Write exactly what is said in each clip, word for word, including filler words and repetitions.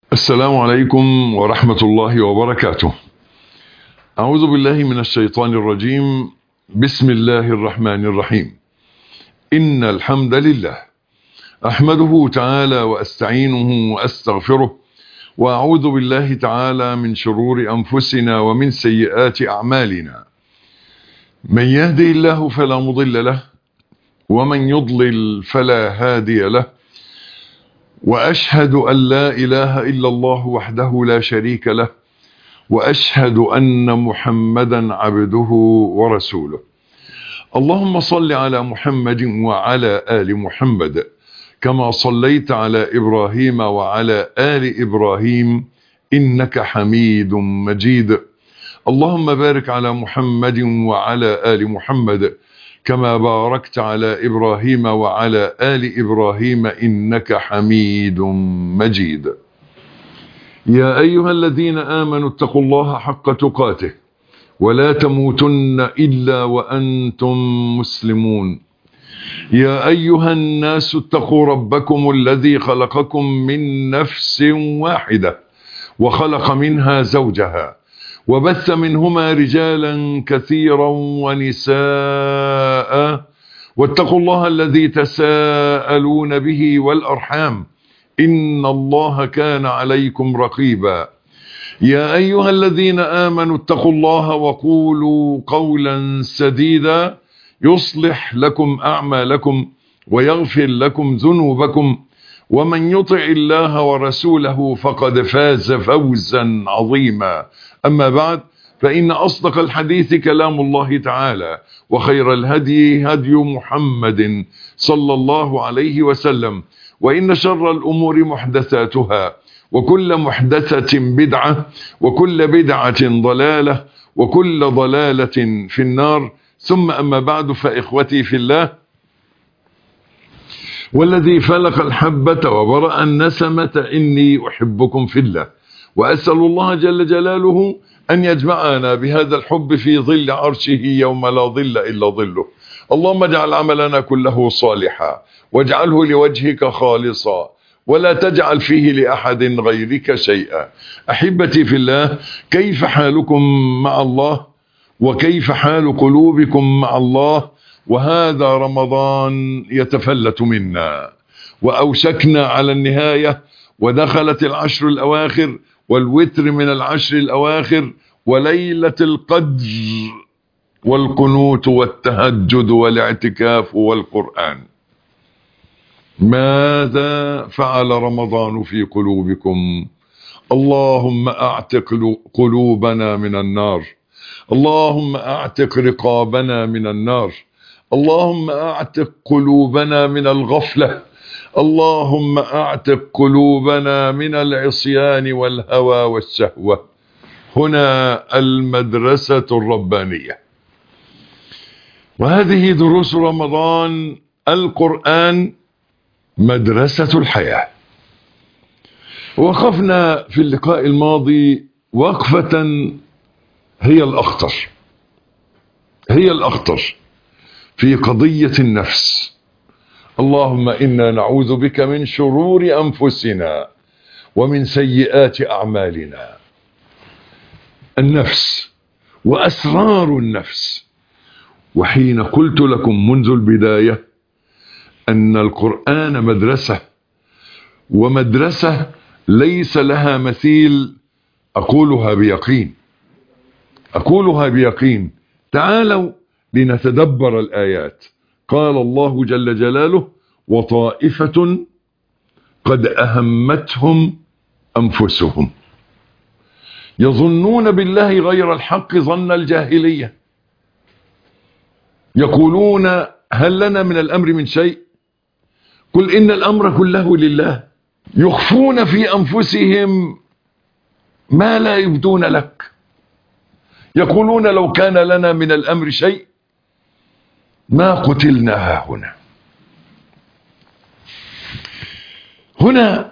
السلام عليكم ورحمة الله وبركاته. أعوذ بالله من الشيطان الرجيم. بسم الله الرحمن الرحيم. إن الحمد لله أحمده تعالى وأستعينه وأستغفره، وأعوذ بالله تعالى من شرور أنفسنا ومن سيئات أعمالنا. من يهدي الله فلا مضل له، ومن يضلل فلا هادي له، وأشهد أن لا إله إلا الله وحده لا شريك له، وأشهد أن محمدا عبده ورسوله. اللهم صل على محمد وعلى آل محمد كما صليت على إبراهيم وعلى آل إبراهيم إنك حميد مجيد. اللهم بارك على محمد وعلى آل محمد كما باركت على إبراهيم وعلى آل إبراهيم إنك حميد مجيد. يا أيها الذين آمنوا اتقوا الله حق تقاته ولا تموتن إلا وأنتم مسلمون. يا أيها الناس اتقوا ربكم الذي خلقكم من نفس واحدة وخلق منها زوجها وبث منهما رجالا كثيرا ونساء، واتقوا الله الذي تساءلون به والأرحام إن الله كان عليكم رقيبا. يا أيها الذين آمنوا اتقوا الله وقولوا قولا سديدا يصلح لكم أعمالكم ويغفر لكم ذنوبكم، ومن يطع الله ورسوله فقد فاز فوزا عظيما. أما بعد، فإن أصدق الحديث كلام الله تعالى، وخير الهدي هدي محمد صلى الله عليه وسلم، وإن شر الأمور محدثاتها، وكل محدثة بدعة، وكل بدعة ضلالة، وكل ضلالة في النار. ثم أما بعد، فإخوتي في الله، والذي فلق الحبة وبرأ النسمة إني أحبكم في الله، وأسأل الله جل جلاله أن يجمعنا بهذا الحب في ظل عرشه يوم لا ظل إلا ظله. اللهم اجعل عملنا كله صالحا، واجعله لوجهك خالصا، ولا تجعل فيه لأحد غيرك شيئا. أحبتي في الله، كيف حالكم مع الله؟ وكيف حال قلوبكم مع الله؟ وهذا رمضان يتفلت منا، وأوشكنا على النهاية، ودخلت العشر الأواخر والوتر من العشر الأواخر وليلة القدر والقنوت والتهجد والاعتكاف والقرآن. ماذا فعل رمضان في قلوبكم؟ اللهم أعتق قلوبنا من النار، اللهم أعتق رقابنا من النار، اللهم أعتق قلوبنا من الغفلة، اللهم أعتق قلوبنا من العصيان والهوى والشهوة. هنا المدرسة الربانية، وهذه دروس رمضان. القرآن مدرسة الحياة. وقفنا في اللقاء الماضي وقفة هي الأخطر هي الأخطر في قضية النفس. اللهم إنا نعوذ بك من شرور أنفسنا ومن سيئات أعمالنا. النفس وأسرار النفس. وحين قلت لكم منذ البداية أن القرآن مدرسة، ومدرسة ليس لها مثيل، أقولها بيقين أقولها بيقين. تعالوا لنتدبر الآيات. قال الله جل جلاله: وطائفة قد أهمتهم أنفسهم يظنون بالله غير الحق ظن الجاهلية، يقولون هل لنا من الأمر من شيء؟ قل إن الأمر كله لله. يخفون في أنفسهم ما لا يبدون لك. يقولون لو كان لنا من الأمر شيء ما قتلنا هاهنا. هنا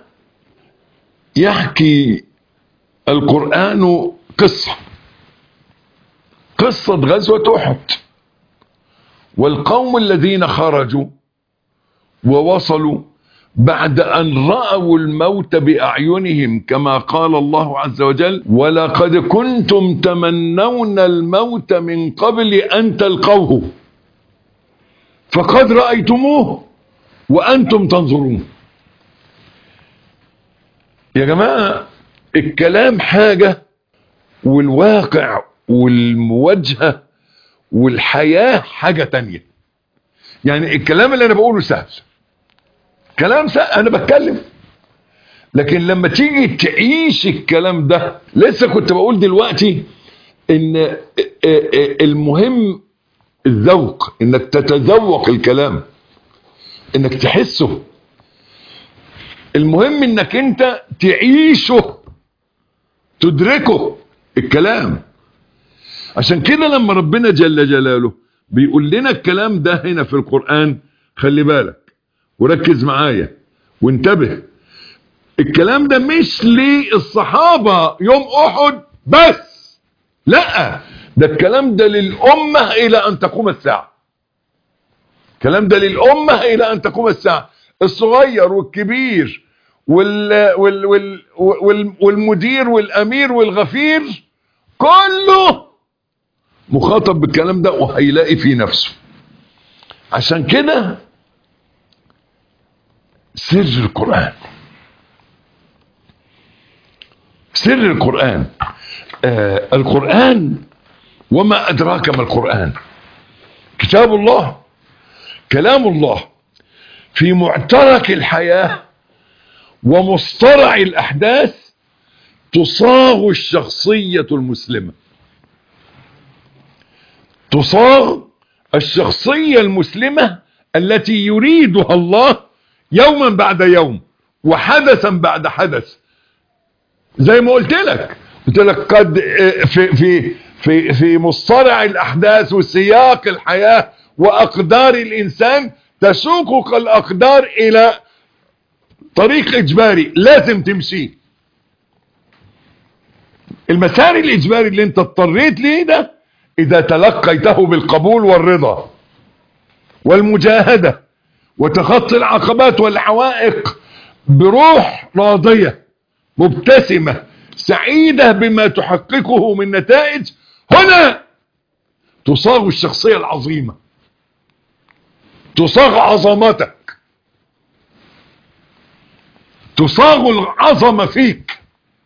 يحكي القرآن قصة قصة غزوة أحد، والقوم الذين خرجوا ووصلوا بعد أن رأوا الموت بأعينهم كما قال الله عز وجل ولقد كنتم تمنون الموت من قبل أن تلقوه فقد رأيتموه وأنتم تنظرون. يا جماعة الكلام حاجة والواقع والمواجهة والحياة حاجة تانية. يعني الكلام اللي أنا بقوله سهل، كلام سهل أنا بتكلم، لكن لما تيجي تعيش الكلام ده، لسه كنت بقول دلوقتي إن المهم الذوق، إنك تتذوق الكلام، إنك تحسه. المهم إنك أنت تعيشه، تدركه الكلام. عشان كده لما ربنا جل جلاله بيقول لنا الكلام ده هنا في القرآن، خلي بالك وركز معايا وانتبه. الكلام ده مش للصحابة يوم أحد بس، لا، ده الكلام ده للأمة إلى أن تقوم الساعة. الكلام ده للأمة إلى أن تقوم الساعة، الصغير والكبير وال وال وال وال والمدير والأمير والغفير كله مخاطب بالكلام ده وهيلاقي في نفسه. عشان كده سر القرآن، سر القرآن آه القرآن وما أدراك ما القرآن، كتاب الله، كلام الله في معترك الحياة ومصطرع الأحداث، تصاغ الشخصية المسلمة، تصاغ الشخصية المسلمة التي يريدها الله يوما بعد يوم وحدثا بعد حدث. زي ما قلت لك قلت لك قد في في في في مصطرع الأحداث وسياق الحياة وأقدار الإنسان تسوقك الأقدار إلى طريق إجباري لازم تمشيه. المسار الإجباري اللي انت اضطريت ليه ده، إذا تلقيته بالقبول والرضا والمجاهدة وتخطي العقبات والعوائق بروح راضية مبتسمة سعيدة بما تحققه من نتائج، هنا تصاغ الشخصية العظيمة، تصاغ عظمتك، تصاغ العظمة فيك.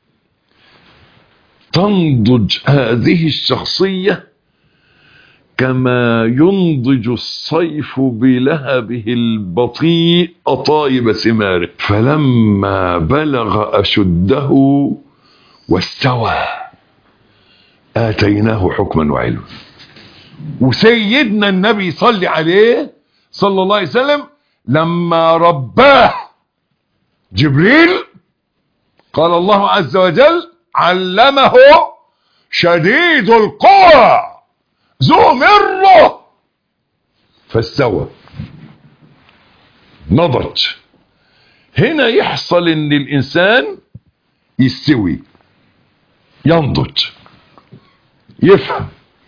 تنضج هذه الشخصية كما ينضج الصيف بلهبه البطيء طايب ثماره، فلما بلغ أشده واستوى آتيناه حكما وعلما. وسيدنا النبي صلى عليه صلى الله عليه وسلم لما رباه جبريل قال الله عز وجل علمه شديد القوى ذو مرة فاستوى، نضج. هنا يحصل ان الانسان يستوي، ينضج، يفهم،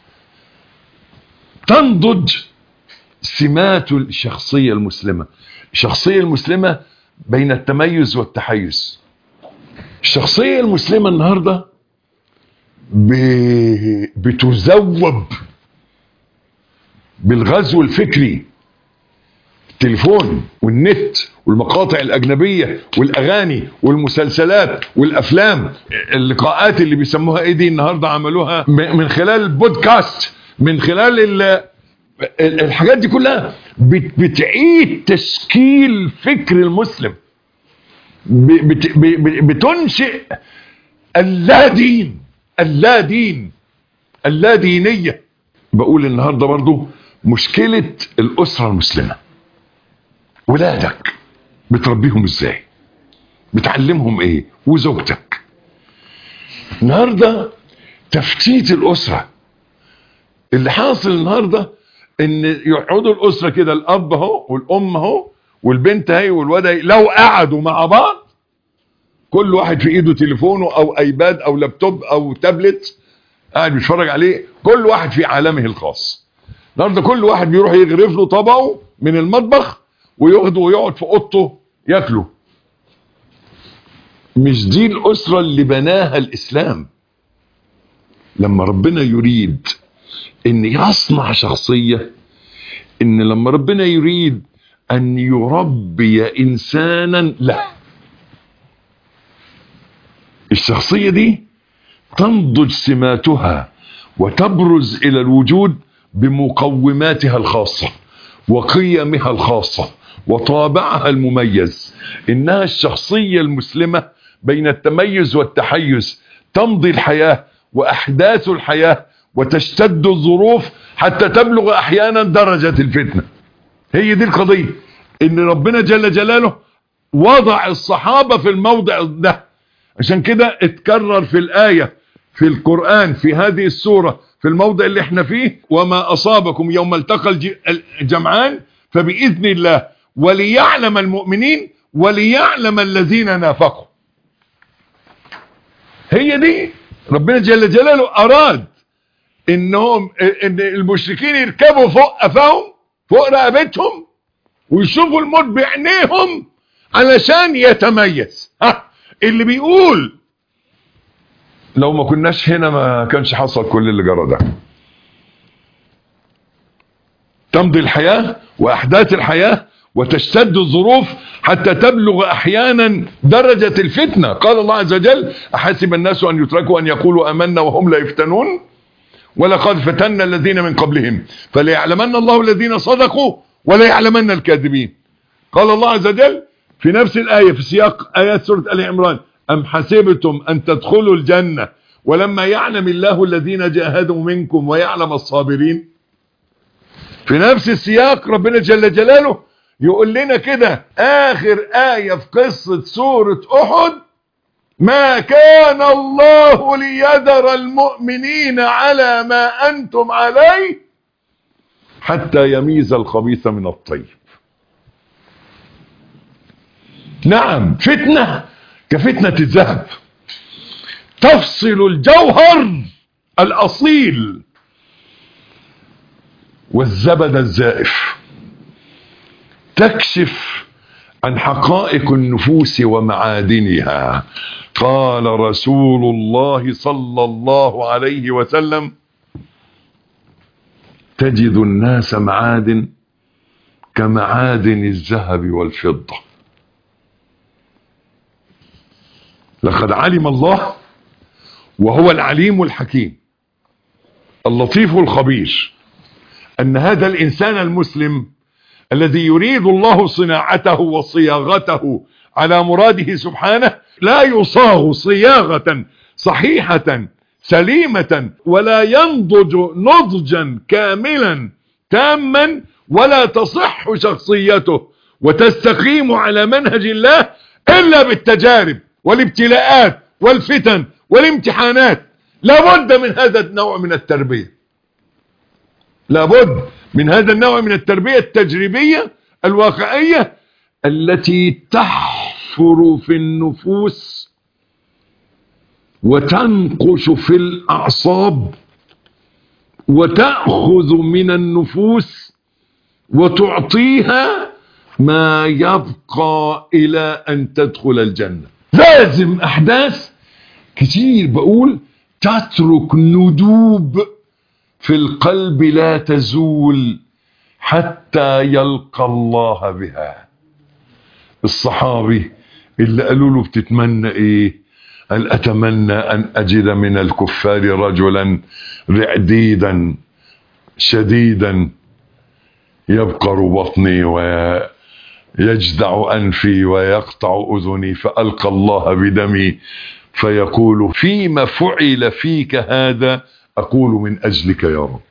تنضج سمات الشخصية المسلمة. الشخصية المسلمة بين التميز والتحيز. الشخصية المسلمة النهاردة بتزوب بالغزو الفكري، التليفون والنت والمقاطع الأجنبية والأغاني والمسلسلات والأفلام، اللقاءات اللي بيسموها ايه دي النهاردة عملوها من خلال البودكاست، من خلال الحاجات دي كلها بتعيد تشكيل فكر المسلم، بتنشئ اللا دين، اللا دين، اللا دينية. بقول النهاردة برضو مشكلة الأسرة المسلمة، ولادك بتربيهم ازاي، بتعلمهم ايه، وزوجتك. النهاردة تفتيت الأسرة اللي حاصل النهاردة ان يقعدوا الأسرة كده، الأب اهو والأم اهو والبنت اهي والولد اهي، لو قعدوا مع بعض كل واحد في ايده تليفونه او ايباد او لابتوب او تابلت قاعد بيتفرج عليه، كل واحد في عالمه الخاص. النهارده كل واحد بيروح يغرف له طبقه من المطبخ وياخده ويقعد في اوضته ياكلوا. مش دي الأسرة اللي بناها الإسلام. لما ربنا يريد ان يصنع شخصية، ان لما ربنا يريد ان يربي انسانا له، الشخصية دي تنضج سماتها وتبرز الى الوجود بمقوماتها الخاصة وقيمها الخاصة وطابعها المميز. انها الشخصية المسلمة بين التميز والتحيز، تمضي الحياة واحداث الحياة وتشتد الظروف حتى تبلغ احيانا درجة الفتنة. هي دي القضية، ان ربنا جل جلاله وضع الصحابة في الموضع ده. عشان كده اتكرر في الآية في القرآن في هذه السورة في الموضع اللي احنا فيه: وما أصابكم يوم التقى الجمعان فبإذن الله وليعلم المؤمنين وليعلم الذين نافقوا. هي دي ربنا جل جلاله أراد انهم ان المشركين يركبوا فوق قفاهم فوق رقبتهم ويشوفوا الموت بعينيهم علشان يتميز. ها اللي بيقول لو ما كناش هنا ما كانش حصل كل اللي جرى ده. تمضي الحياة واحداث الحياة وتشتد الظروف حتى تبلغ احيانا درجة الفتنة. قال الله عز وجل: احسب الناس ان يتركوا ان يقولوا امنا وهم لا يفتنون ولقد فتنا الذين من قبلهم فليعلمن الله الذين صدقوا وليعلمن الكاذبين. قال الله عز وجل في نفس الآية في سياق آيات سورة آل عمران: أم حسبتم أن تدخلوا الجنة ولما يعلم الله الذين جاهدوا منكم ويعلم الصابرين. في نفس السياق ربنا جل جلاله يقول لنا كده آخر آية في قصة سورة أحد: ما كان الله ليذر المؤمنين على ما أنتم عليه حتى يميز الخبيث من الطيب. نعم، فتنة كفتنة الذهب تفصل الجوهر الأصيل والزبد الزائف، تكشف عن حقائق النفوس ومعادنها. قال رسول الله صلى الله عليه وسلم: تجد الناس معادن كمعادن الذهب والفضة. لقد علم الله وهو العليم الحكيم اللطيف الخبير أن هذا الإنسان المسلم الذي يريد الله صناعته وصياغته على مراده سبحانه لا يصاغ صياغة صحيحة سليمة ولا ينضج نضجا كاملا تاما ولا تصح شخصيته وتستقيم على منهج الله إلا بالتجارب والابتلاءات والفتن والامتحانات. لابد من هذا النوع من التربية، لابد من هذا النوع من التربية التجريبية الواقعية التي تحفر في النفوس وتنقش في الأعصاب وتأخذ من النفوس وتعطيها ما يبقى إلى أن تدخل الجنة. لازم أحداث كتير بقول تترك ندوب في القلب لا تزول حتى يلقى الله بها. الصحابي اللي قالوا له بتتمنى ايه؟ قال: اتمنى ان اجد من الكفار رجلا رعديدا شديدا يبقر بطني ويجدع انفي ويقطع اذني فالقى الله بدمي فيقول: فيما فعل فيك هذا؟ اقول: من اجلك يا رب.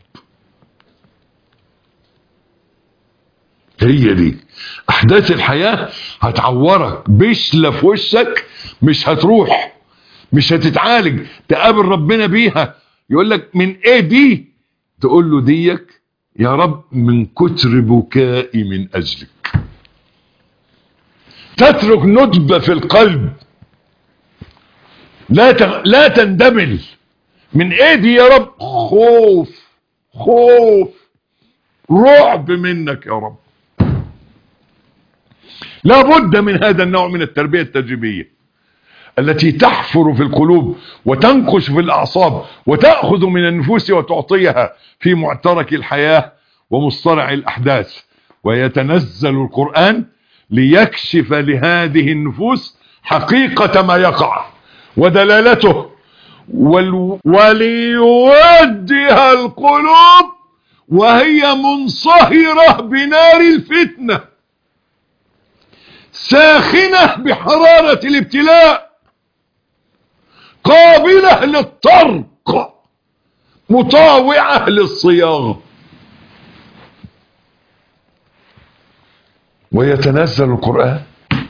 هي دي احداث الحياة هتعورك بشلة في وشك، مش هتروح، مش هتتعالج، تقابل ربنا بيها يقول لك: من ايه دي؟ تقول له: ديك يا رب من كتر بكائي من اجلك. تترك ندبة في القلب لا تغ... لا تندمل. من ايه دي يا رب؟ خوف، خوف، رعب منك يا رب. لا بد من هذا النوع من التربية التجريبية التي تحفر في القلوب وتنقش في الأعصاب وتأخذ من النفوس وتعطيها في معترك الحياة ومصطرع الأحداث. ويتنزل القرآن ليكشف لهذه النفوس حقيقة ما يقع ودلالته وليوجه القلوب وهي منصهرة بنار الفتنة ساخنة بحرارة الابتلاء قابلة للطرق مطاوعة للصياغ. ويتنزل القرآن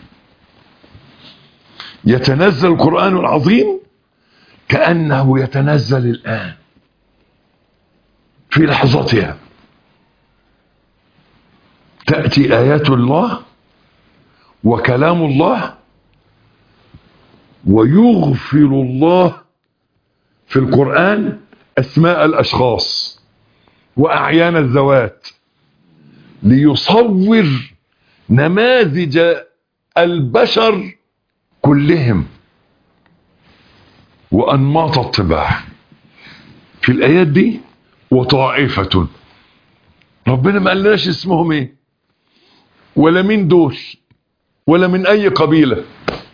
يتنزل القرآن العظيم كأنه يتنزل الآن في لحظتها. تأتي آيات الله وكلام الله ويغفل الله في القرآن أسماء الأشخاص وأعيان الذوات ليصور نماذج البشر كلهم وأنماط الطباع في الآيات دي. وطائفة ربنا ما قالناش اسمهم ايه ولا مين دول ولا من اي قبيلة.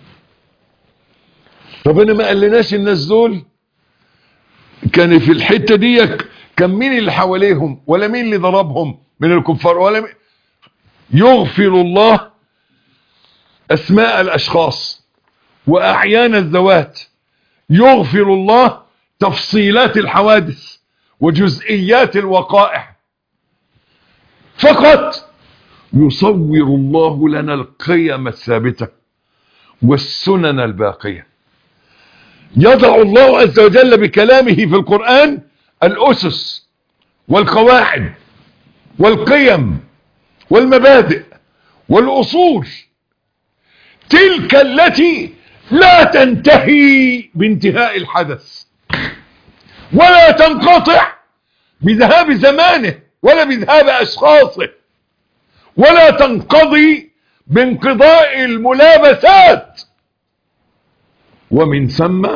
ربنا ما قالناش الناس دول كان في الحتة دي كان مين اللي حواليهم ولا مين اللي ضربهم من الكفار ولا مين. يغفل الله اسماء الاشخاص واعيان الذوات. يغفل الله تفصيلات الحوادث وجزئيات الوقائع. فقط يصور الله لنا القيم الثابتة والسنن الباقية. يضع الله عز وجل بكلامه في القرآن الأسس والقواعد والقيم والمبادئ والأصول تلك التي لا تنتهي بانتهاء الحدث ولا تنقطع بذهاب زمانه ولا بذهاب أشخاصه ولا تنقضي بانقضاء الملابسات. ومن ثم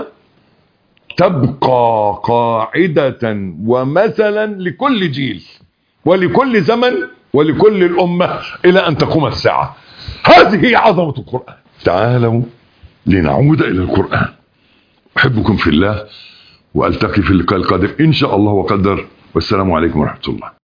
تبقى قاعدة ومثلا لكل جيل ولكل زمن ولكل الأمة إلى أن تقوم الساعة. هذه عظمة القرآن. تعالوا لنعود إلى القرآن. أحبكم في الله وألتقي في اللقاء القادم إن شاء الله وقدر. والسلام عليكم ورحمة الله.